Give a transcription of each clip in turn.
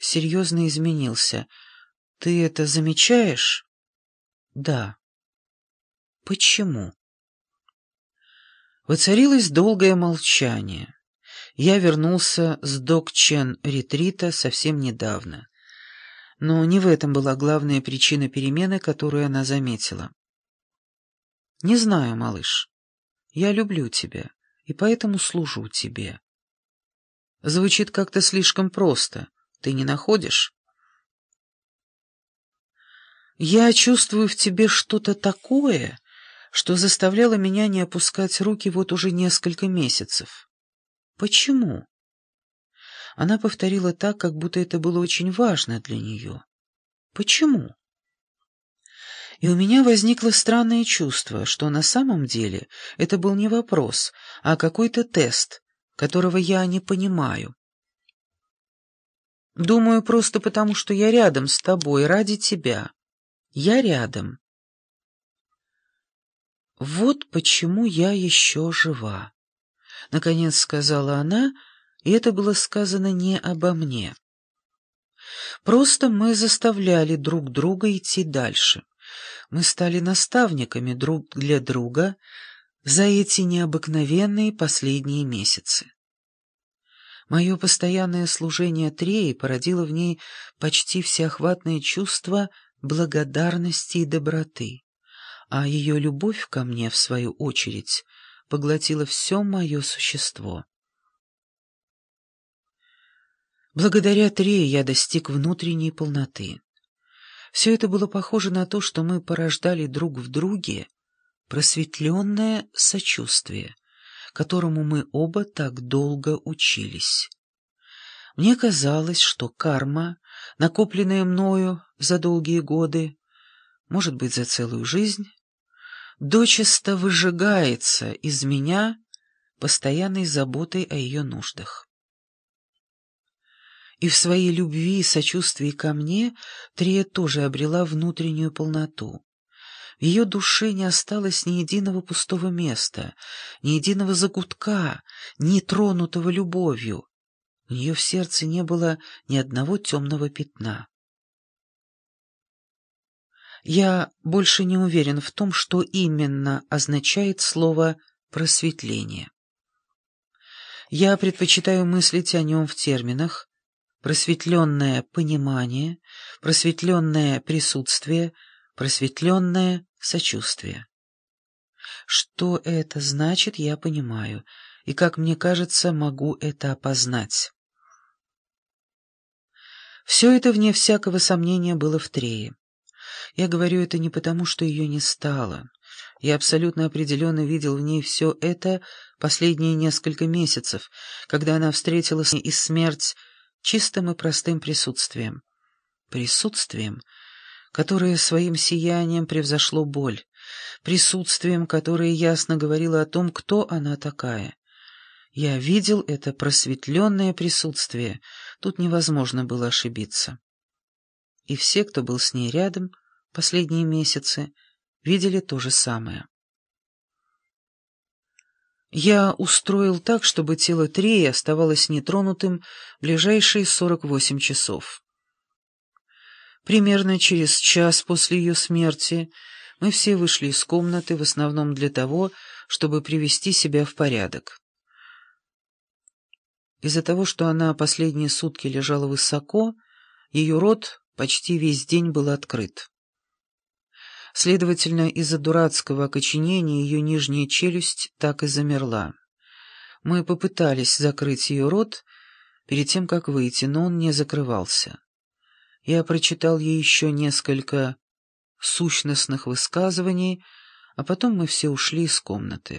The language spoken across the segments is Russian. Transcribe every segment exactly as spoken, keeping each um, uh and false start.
серьезно изменился. Ты это замечаешь? Да. Почему? Воцарилось долгое молчание. Я вернулся с Докчен-ретрита совсем недавно. Но не в этом была главная причина перемены, которую она заметила. «Не знаю, малыш. Я люблю тебя, и поэтому служу тебе». Звучит как-то слишком просто. Ты не находишь? Я чувствую в тебе что-то такое, что заставляло меня не опускать руки вот уже несколько месяцев. Почему? Она повторила так, как будто это было очень важно для нее. Почему? И у меня возникло странное чувство, что на самом деле это был не вопрос, а какой-то тест, которого я не понимаю. Думаю, просто потому, что я рядом с тобой, ради тебя. Я рядом. Вот почему я еще жива, — наконец сказала она, и это было сказано не обо мне. Просто мы заставляли друг друга идти дальше. Мы стали наставниками друг для друга за эти необыкновенные последние месяцы. Мое постоянное служение Трее породило в ней почти всеохватное чувство благодарности и доброты, а ее любовь ко мне, в свою очередь, поглотила все мое существо. Благодаря Трее я достиг внутренней полноты. Все это было похоже на то, что мы порождали друг в друге просветленное сочувствие, которому мы оба так долго учились. Мне казалось, что карма, накопленная мною за долгие годы, может быть, за целую жизнь, дочисто выжигается из меня постоянной заботой о ее нуждах. И в своей любви и сочувствии ко мне Трия тоже обрела внутреннюю полноту. В ее душе не осталось ни единого пустого места, ни единого закутка, не тронутого любовью. У нее в сердце не было ни одного темного пятна. Я больше не уверен в том, что именно означает слово «просветление». Я предпочитаю мыслить о нем в терминах «просветленное понимание», «просветленное присутствие», «просветленное сочувствие». Что это значит, я понимаю, и, как мне кажется, могу это опознать. Все это, вне всякого сомнения, было в Трее. Я говорю это не потому, что ее не стало. Я абсолютно определенно видел в ней все это последние несколько месяцев, когда она встретила с ней и смерть чистым и простым присутствием. Присутствием, которое своим сиянием превзошло боль, присутствием, которое ясно говорило о том, кто она такая. Я видел это просветленное присутствие, тут невозможно было ошибиться. И все, кто был с ней рядом последние месяцы, видели то же самое. Я устроил так, чтобы тело Треи оставалось нетронутым ближайшие сорок восемь часов. Примерно через час после ее смерти мы все вышли из комнаты, в основном для того, чтобы привести себя в порядок. Из-за того, что она последние сутки лежала высоко, ее рот почти весь день был открыт. Следовательно, из-за дурацкого окоченения ее нижняя челюсть так и замерла. Мы попытались закрыть ее рот перед тем, как выйти, но он не закрывался. Я прочитал ей еще несколько сущностных высказываний, а потом мы все ушли из комнаты.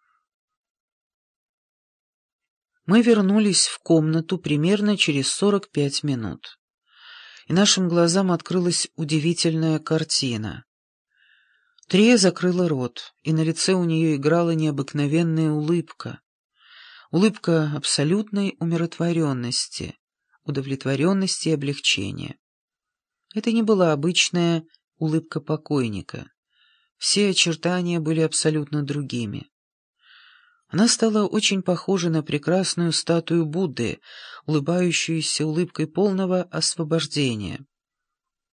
Мы вернулись в комнату примерно через сорок пять минут, и нашим глазам открылась удивительная картина. Трия закрыла рот, и на лице у нее играла необыкновенная улыбка. Улыбка абсолютной умиротворенности, удовлетворенности и облегчения. Это не была обычная улыбка покойника. Все очертания были абсолютно другими. Она стала очень похожа на прекрасную статую Будды, улыбающуюся улыбкой полного освобождения.